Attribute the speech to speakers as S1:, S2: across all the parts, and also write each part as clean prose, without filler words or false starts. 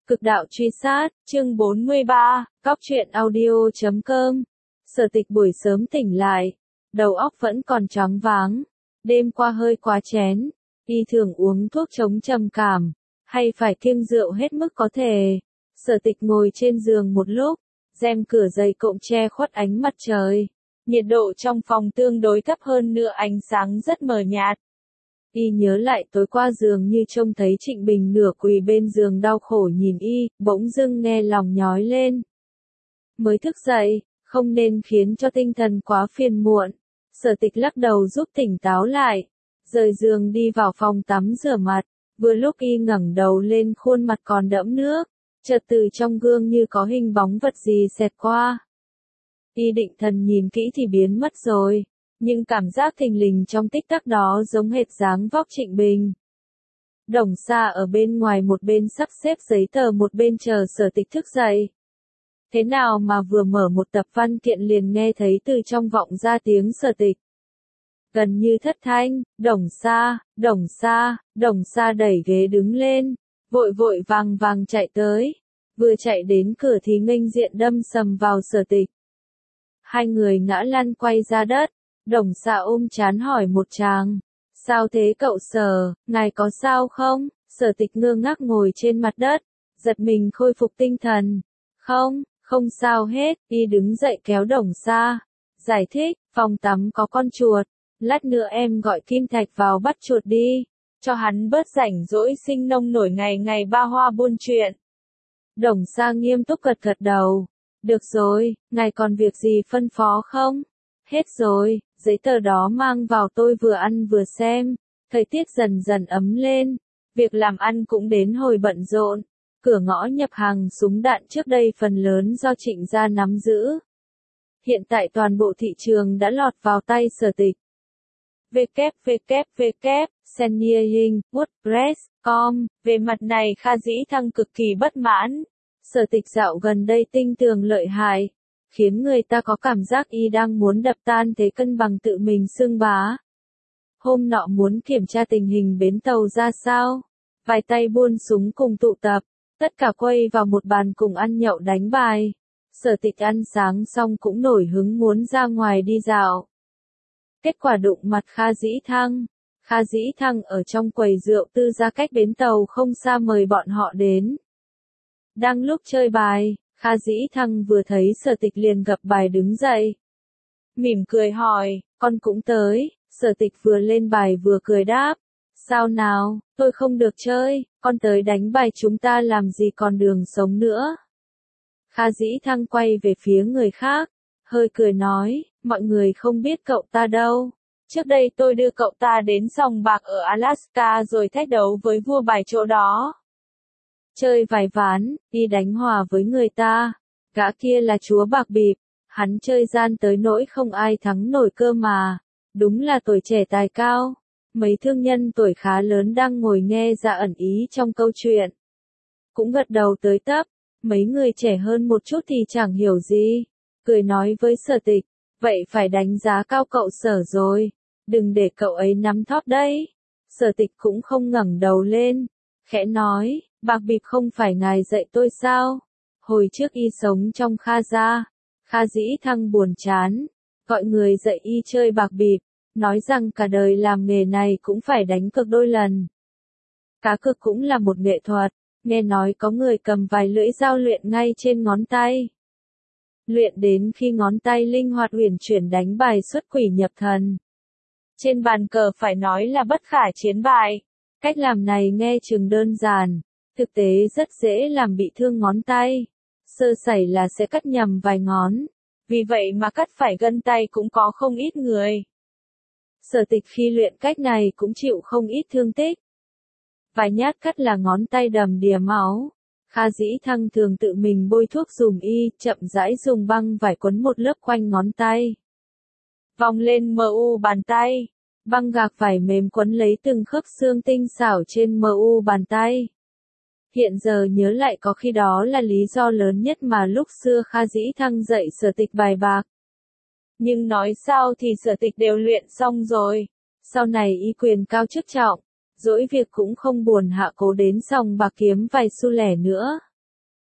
S1: Cực đạo truy sát, chương 43, Cóc truyện audio.com. Sở Tịch buổi sớm tỉnh lại, đầu óc vẫn còn choáng váng, đêm qua hơi quá chén, y thường uống thuốc chống trầm cảm, hay phải kiêng rượu hết mức có thể. Sở Tịch ngồi trên giường một lúc, rèm cửa dày cộm che khuất ánh mặt trời, nhiệt độ trong phòng tương đối thấp hơn nữa ánh sáng rất mờ nhạt. Y nhớ lại tối qua dường như trông thấy Trịnh Bình nửa quỳ bên giường đau khổ nhìn y, bỗng dưng nghe lòng nhói lên. Mới thức dậy, không nên khiến cho tinh thần quá phiền muộn. Sở Tịch lắc đầu giúp tỉnh táo lại, rời giường đi vào phòng tắm rửa mặt, vừa lúc y ngẩng đầu lên khuôn mặt còn đẫm nước, chợt từ trong gương như có hình bóng vật gì xẹt qua. Y định thần nhìn kỹ thì biến mất rồi. Nhưng cảm giác thình lình trong tích tắc đó giống hệt dáng vóc Trịnh Bình. Đồng Sa ở bên ngoài một bên sắp xếp giấy tờ một bên chờ Sở Tịch thức dậy. Thế nào mà vừa mở một tập văn kiện liền nghe thấy từ trong vọng ra tiếng Sở Tịch. Gần như thất thanh, Đồng Sa, Đồng Sa, Đồng Sa đẩy ghế đứng lên, vội vội vàng vàng chạy tới. Vừa chạy đến cửa thì nghênh diện đâm sầm vào Sở Tịch. Hai người ngã lăn quay ra đất. Đồng Sa ôm trán hỏi một tràng. Sao thế cậu Sở, ngài có sao không? Sở Tịch ngơ ngác ngồi trên mặt đất, giật mình khôi phục tinh thần. Không sao hết, y đứng dậy kéo Đồng Sa. Giải thích, phòng tắm có con chuột, lát nữa em gọi Kim Thạch vào bắt chuột đi, cho hắn bớt rảnh rỗi sinh nông nổi ngày ngày ba hoa buôn chuyện. Đồng Sa nghiêm túc gật gật đầu. Được rồi, ngài còn việc gì phân phó không? Hết rồi, giấy tờ đó mang vào tôi vừa ăn vừa xem. Thời tiết dần dần ấm lên, việc làm ăn cũng đến hồi bận rộn. Cửa ngõ nhập hàng súng đạn trước đây phần lớn do Trịnh gia nắm giữ. Hiện tại toàn bộ thị trường đã lọt vào tay Sở Tịch. www.seniorhing.wordpress.com. Về mặt này Kha Dĩ Thăng cực kỳ bất mãn. Sở Tịch dạo gần đây tinh tường lợi hại, khiến người ta có cảm giác y đang muốn đập tan thế cân bằng tự mình xưng bá. Hôm nọ muốn kiểm tra tình hình bến tàu ra sao, vài tay buôn súng cùng tụ tập, tất cả quây vào một bàn cùng ăn nhậu đánh bài. Sở Tịch ăn sáng xong cũng nổi hứng muốn ra ngoài đi dạo. Kết quả đụng mặt Kha Dĩ Thăng. Kha Dĩ Thăng ở trong quầy rượu tư ra cách bến tàu không xa mời bọn họ đến. Đang lúc chơi bài, Kha Dĩ Thăng vừa thấy Sở Tịch liền gập bài đứng dậy. Mỉm cười hỏi, con cũng tới. Sở Tịch vừa lên bài vừa cười đáp. Sao nào, tôi không được chơi, con tới đánh bài chúng ta làm gì còn đường sống nữa. Kha Dĩ Thăng quay về phía người khác, hơi cười nói, mọi người không biết cậu ta đâu. Trước đây tôi đưa cậu ta đến sòng bạc ở Alaska rồi thách đấu với vua bài chỗ đó. Chơi vài ván, đi đánh hòa với người ta. Gã kia là chúa bạc bịp, hắn chơi gian tới nỗi không ai thắng nổi cơ mà. Đúng là tuổi trẻ tài cao. Mấy thương nhân tuổi khá lớn đang ngồi nghe ra ẩn ý trong câu chuyện. Cũng gật đầu tới tấp, mấy người trẻ hơn một chút thì chẳng hiểu gì. Cười nói với Sở Tịch, vậy phải đánh giá cao cậu Sở rồi. Đừng để cậu ấy nắm thóp đấy. Sở Tịch cũng không ngẩng đầu lên, khẽ nói. Bạc bịp không phải ngài dạy tôi sao? Hồi trước y sống trong Kha gia. Kha Dĩ Thăng buồn chán, gọi người dạy y chơi bạc bịp, nói rằng cả đời làm nghề này cũng phải đánh cược đôi lần. Cá cược cũng là một nghệ thuật, nghe nói có người cầm vài lưỡi dao luyện ngay trên ngón tay. Luyện đến khi ngón tay linh hoạt uyển chuyển đánh bài xuất quỷ nhập thần. Trên bàn cờ phải nói là bất khả chiến bại. Cách làm này nghe chừng đơn giản. Thực tế rất dễ làm bị thương ngón tay. Sơ sẩy là sẽ cắt nhầm vài ngón. Vì vậy mà cắt phải gân tay cũng có không ít người. Sở Tịch khi luyện cách này cũng chịu không ít thương tích. Vài nhát cắt là ngón tay đầm đìa máu. Kha Dĩ Thăng thường tự mình bôi thuốc dùm y, chậm rãi dùng băng vải quấn một lớp quanh ngón tay. Vòng lên mu bàn tay. Băng gạc vải mềm quấn lấy từng khớp xương tinh xảo trên mu bàn tay. Hiện giờ nhớ lại có khi đó là lý do lớn nhất mà lúc xưa Kha Dĩ Thăng dạy Sở Tịch bài bạc. Nhưng nói sao thì Sở Tịch đều luyện xong rồi. Sau này y quyền cao chức trọng, dỗi việc cũng không buồn hạ cố đến sòng bạc kiếm vài xu lẻ nữa.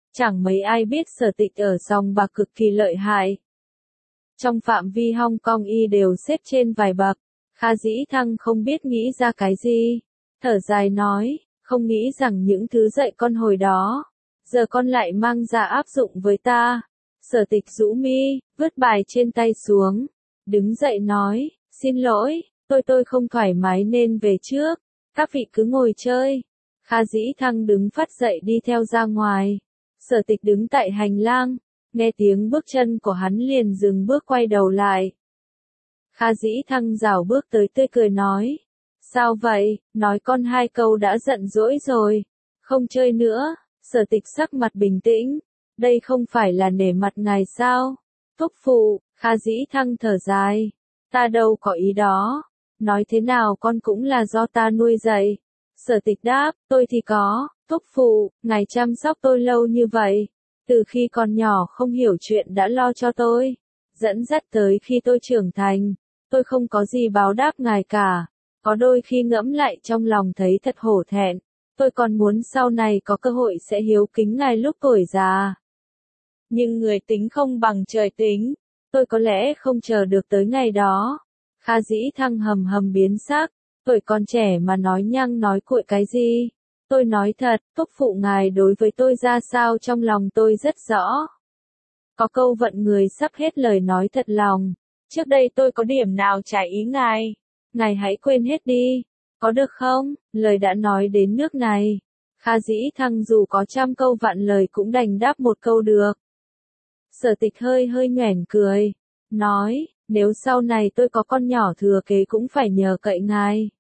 S1: Chẳng mấy ai biết Sở Tịch ở sòng bạc cực kỳ lợi hại. Trong phạm vi Hong Kong y đều xếp trên vài bậc. Kha Dĩ Thăng không biết nghĩ ra cái gì. Thở dài nói, không nghĩ rằng những thứ dạy con hồi đó, giờ con lại mang ra áp dụng với ta. Sở Tịch rũ mi, vứt bài trên tay xuống. Đứng dậy nói, xin lỗi, tôi không thoải mái nên về trước. Các vị cứ ngồi chơi. Kha Dĩ Thăng đứng phắt dậy đi theo ra ngoài. Sở Tịch đứng tại hành lang, nghe tiếng bước chân của hắn liền dừng bước quay đầu lại. Kha Dĩ Thăng rảo bước tới tươi cười nói, sao vậy, nói con 2 câu đã giận dỗi rồi, không chơi nữa. Sở Tịch sắc mặt bình tĩnh, đây không phải là nể mặt ngài sao? Thúc phụ, Kha Dĩ Thăng thở dài, ta đâu có ý đó, nói thế nào con cũng là do ta nuôi dạy. Sở Tịch đáp, tôi thì có, thúc phụ, ngài chăm sóc tôi lâu như vậy, từ khi còn nhỏ không hiểu chuyện đã lo cho tôi, dẫn dắt tới khi tôi trưởng thành, tôi không có gì báo đáp ngài cả, có đôi khi ngẫm lại trong lòng thấy thật hổ thẹn, tôi còn muốn sau này có cơ hội sẽ hiếu kính ngài lúc tuổi già. Nhưng người tính không bằng trời tính, tôi có lẽ không chờ được tới ngày đó. Kha Dĩ Thăng hầm hầm biến sắc, tuổi còn trẻ mà nói nhăng nói cuội cái gì? Tôi nói thật, thúc phụ ngài đối với tôi ra sao trong lòng tôi rất rõ. Có câu vận người sắp hết lời nói thật lòng. Trước đây tôi có điểm nào trái ý ngài? Ngài hãy quên hết đi. Có được không? Lời đã nói đến nước này. Kha Dĩ Thăng dù có 100 câu vạn lời cũng đành đáp một câu được. Sở Tịch hơi nhoẻn cười. Nói, nếu sau này tôi có con nhỏ thừa kế cũng phải nhờ cậy ngài.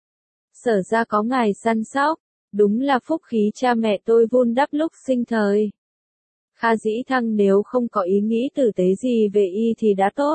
S1: Sở ra có ngài săn sóc. Đúng là phúc khí cha mẹ tôi vun đắp lúc sinh thời. Kha Dĩ Thăng nếu không có ý nghĩ tử tế gì về y thì đã tốt.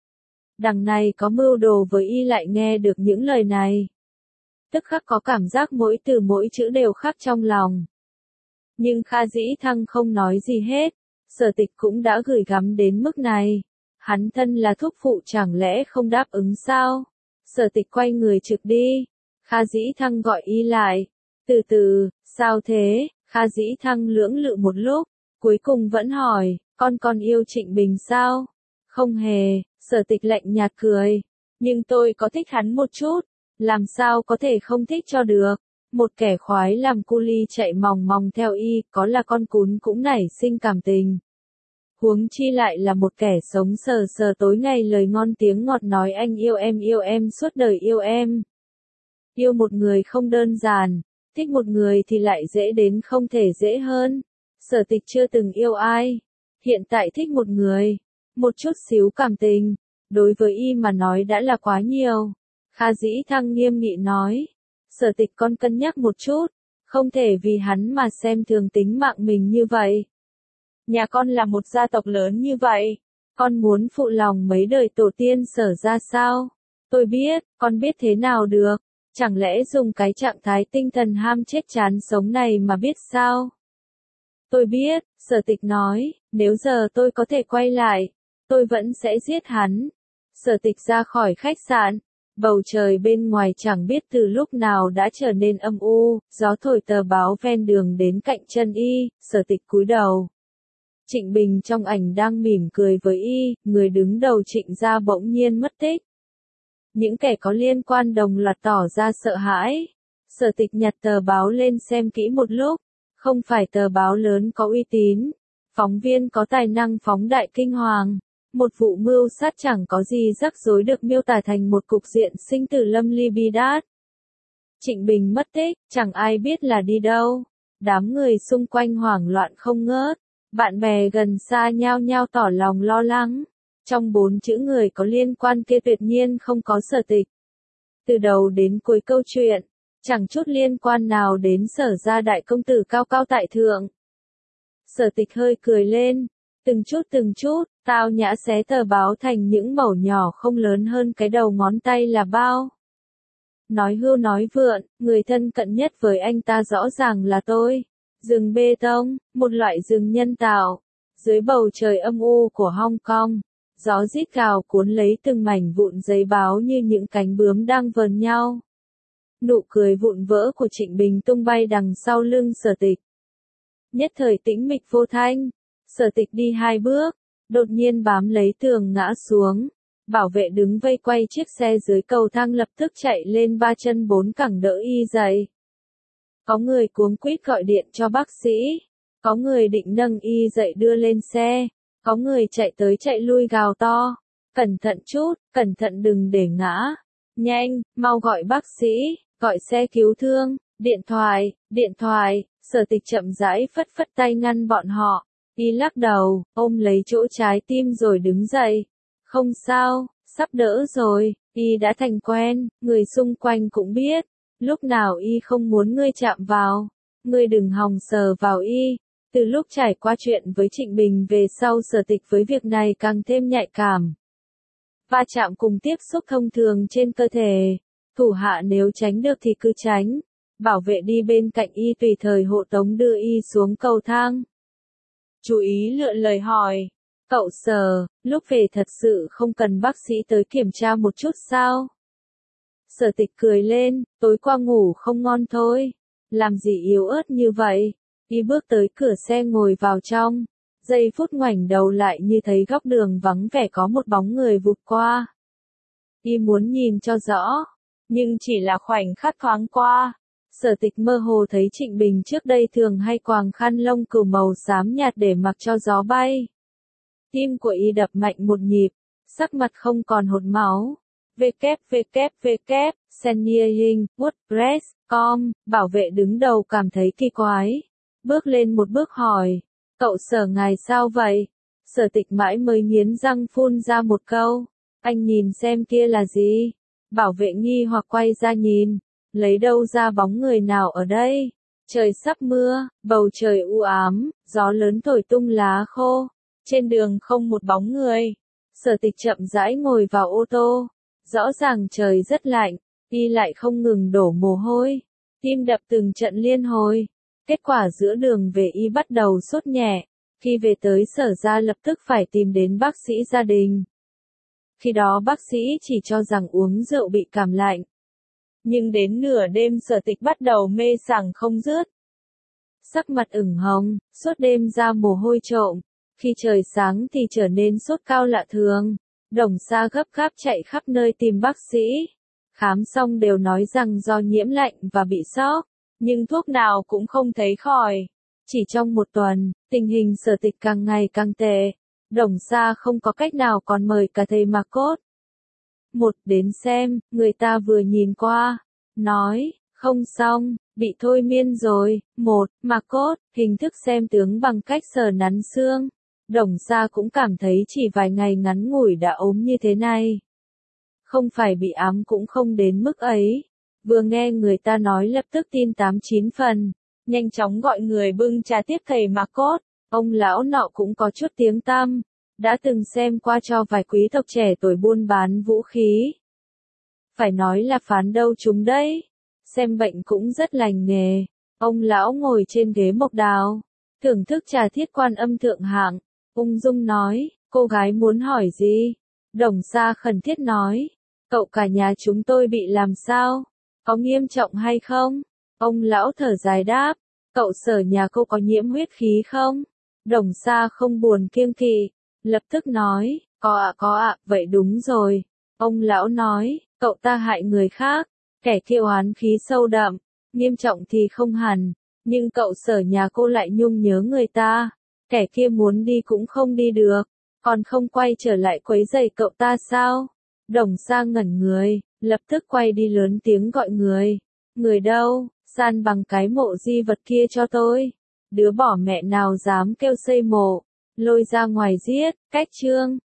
S1: Đằng này có mưu đồ với y lại nghe được những lời này. Tức khắc có cảm giác mỗi từ mỗi chữ đều khắc trong lòng. Nhưng Kha Dĩ Thăng không nói gì hết. Sở Tịch cũng đã gửi gắm đến mức này. Hắn thân là thúc phụ chẳng lẽ không đáp ứng sao? Sở Tịch quay người trực đi. Kha Dĩ Thăng gọi y lại. Từ từ, sao thế? Kha Dĩ Thăng lưỡng lự một lúc, cuối cùng vẫn hỏi, con yêu Trịnh Bình sao? Không hề, Sở Tịch lạnh nhạt cười. Nhưng tôi có thích hắn một chút, làm sao có thể không thích cho được. Một kẻ khoái làm cu li chạy mòng mòng theo y, có là con cún cũng nảy sinh cảm tình. Huống chi lại là một kẻ sống sờ sờ tối ngày lời ngon tiếng ngọt nói anh yêu em suốt đời yêu em. Yêu một người không đơn giản. Thích một người thì lại dễ đến không thể dễ hơn. Sở Tịch chưa từng yêu ai. Hiện tại thích một người. Một chút xíu cảm tình. Đối với y mà nói đã là quá nhiều. Kha Dĩ Thăng nghiêm nghị nói. Sở Tịch con cân nhắc một chút. Không thể vì hắn mà xem thường tính mạng mình như vậy. Nhà con là một gia tộc lớn như vậy. Con muốn phụ lòng mấy đời tổ tiên Sở ra sao? Tôi biết, con biết thế nào được. Chẳng lẽ dùng cái trạng thái tinh thần ham chết chán sống này mà biết sao? Tôi biết, Sở Tịch nói, nếu giờ tôi có thể quay lại, tôi vẫn sẽ giết hắn. Sở Tịch ra khỏi khách sạn, bầu trời bên ngoài chẳng biết từ lúc nào đã trở nên âm u, gió thổi tờ báo ven đường đến cạnh chân y, Sở Tịch cúi đầu. Trịnh Bình trong ảnh đang mỉm cười với y, người đứng đầu Trịnh gia bỗng nhiên mất tích. Những kẻ có liên quan đồng loạt tỏ ra sợ hãi. Sở Tịch nhặt tờ báo lên xem kỹ một lúc. Không phải tờ báo lớn có uy tín. Phóng viên có tài năng phóng đại kinh hoàng. Một vụ mưu sát chẳng có gì rắc rối được miêu tả thành một cục diện sinh tử lâm ly bi đát. Trịnh Bình mất tích, chẳng ai biết là đi đâu. Đám người xung quanh hoảng loạn không ngớt. Bạn bè gần xa nhao nhao tỏ lòng lo lắng. Trong 4 chữ người có liên quan kia tuyệt nhiên không có Sở Tịch. Từ đầu đến cuối câu chuyện, chẳng chút liên quan nào đến Sở gia đại công tử cao cao tại thượng. Sở Tịch hơi cười lên, từng chút, tao nhã xé tờ báo thành những mẩu nhỏ không lớn hơn cái đầu ngón tay là bao. Nói hưu nói vượn, người thân cận nhất với anh ta rõ ràng là tôi. Rừng bê tông, một loại rừng nhân tạo, dưới bầu trời âm u của Hong Kong. Gió rít gào cuốn lấy từng mảnh vụn giấy báo như những cánh bướm đang vờn nhau. Nụ cười vụn vỡ của Trịnh Bình tung bay đằng sau lưng Sở Tịch. Nhất thời tĩnh mịch vô thanh. Sở Tịch đi 2 bước, đột nhiên bám lấy tường ngã xuống. Bảo vệ đứng vây quay chiếc xe dưới cầu thang lập tức chạy lên 3 chân 4 cẳng đỡ y dậy. Có người cuống quýt gọi điện cho bác sĩ, có người định nâng y dậy đưa lên xe, có người chạy tới chạy lui gào to. Cẩn thận chút, cẩn thận đừng để ngã. Nhanh, mau gọi bác sĩ, gọi xe cứu thương, điện thoại, Sở Tịch chậm rãi phất phất tay ngăn bọn họ. Y lắc đầu, ôm lấy chỗ trái tim rồi đứng dậy. Không sao, sắp đỡ rồi, y đã thành quen, người xung quanh cũng biết. Lúc nào y không muốn ngươi chạm vào, ngươi đừng hòng sờ vào y. Từ lúc trải qua chuyện với Trịnh Bình về sau Sở Tịch với việc này càng thêm nhạy cảm. Va chạm cùng tiếp xúc thông thường trên cơ thể, thủ hạ nếu tránh được thì cứ tránh, bảo vệ đi bên cạnh y tùy thời hộ tống đưa y xuống cầu thang. Chú ý lựa lời hỏi, cậu Sở, lúc về thật sự không cần bác sĩ tới kiểm tra một chút sao? Sở Tịch cười lên, tối qua ngủ không ngon thôi, làm gì yếu ớt như vậy? Y bước tới cửa xe ngồi vào trong, giây phút ngoảnh đầu lại như thấy góc đường vắng vẻ có một bóng người vụt qua. Y muốn nhìn cho rõ, nhưng chỉ là khoảnh khắc thoáng qua. Sở Tịch mơ hồ thấy Trịnh Bình trước đây thường hay quàng khăn lông cừu màu xám nhạt để mặc cho gió bay. Tim của y đập mạnh một nhịp, sắc mặt không còn hột máu. www, Senior WordPress.com, bảo vệ đứng đầu cảm thấy kỳ quái. Bước lên một bước hỏi, cậu Sở ngài sao vậy? Sở Tịch mãi mới nghiến răng phun ra một câu, anh nhìn xem kia là gì? Bảo vệ nghi hoặc quay ra nhìn, lấy đâu ra bóng người nào ở đây? Trời sắp mưa, bầu trời u ám, gió lớn thổi tung lá khô, trên đường không một bóng người. Sở Tịch chậm rãi ngồi vào ô tô, rõ ràng trời rất lạnh, y lại không ngừng đổ mồ hôi, tim đập từng trận liên hồi. Kết quả giữa đường về y bắt đầu sốt nhẹ, khi về tới Sở ra lập tức phải tìm đến bác sĩ gia đình. Khi đó bác sĩ chỉ cho rằng uống rượu bị cảm lạnh. Nhưng đến nửa đêm Sở Tịch bắt đầu mê sảng không dứt. Sắc mặt ửng hồng, suốt đêm ra mồ hôi trộm, khi trời sáng thì trở nên sốt cao lạ thường. Đồng Sa gấp gáp chạy khắp nơi tìm bác sĩ. Khám xong đều nói rằng do nhiễm lạnh và bị sốc, nhưng thuốc nào cũng không thấy khỏi. Chỉ trong một tuần, tình hình Sở Tịch càng ngày càng tệ. Đồng Sa không có cách nào còn mời cả thầy Ma Cốt. Một đến xem, người ta vừa nhìn qua, nói, không xong, bị thôi miên rồi. Một, Ma Cốt, hình thức xem tướng bằng cách sờ nắn xương. Đồng Sa cũng cảm thấy chỉ vài ngày ngắn ngủi đã ốm như thế này. Không phải bị ám cũng không đến mức ấy. Vừa nghe người ta nói lập tức tin 8-9 phần. Nhanh chóng gọi người bưng trà tiếp thầy Ma Cốt. Ông lão nọ cũng có chút tiếng tăm. Đã từng xem qua cho vài quý tộc trẻ tuổi buôn bán vũ khí. Phải nói là phán đâu chúng đấy. Xem bệnh cũng rất lành nghề. Ông lão ngồi trên ghế mộc đào, thưởng thức trà thiết quan âm thượng hạng. Ung dung nói, cô gái muốn hỏi gì? Đồng Sa khẩn thiết nói, cậu cả nhà chúng tôi bị làm sao? Có nghiêm trọng hay không? Ông lão thở dài đáp, cậu Sở nhà cô có nhiễm huyết khí không? Đồng Sa không buồn kiêng kỵ, lập tức nói, có ạ, vậy đúng rồi. Ông lão nói, cậu ta hại người khác, kẻ kia oán khí sâu đậm, nghiêm trọng thì không hẳn, nhưng cậu Sở nhà cô lại nhung nhớ người ta. Kẻ kia muốn đi cũng không đi được, còn không quay trở lại quấy rầy cậu ta sao? Đồng Sa ngẩn người, lập tức quay đi lớn tiếng gọi người. Người đâu, san bằng cái mộ di vật kia cho tôi. Đứa bỏ mẹ nào dám kêu xây mộ, lôi ra ngoài giết. Cách chương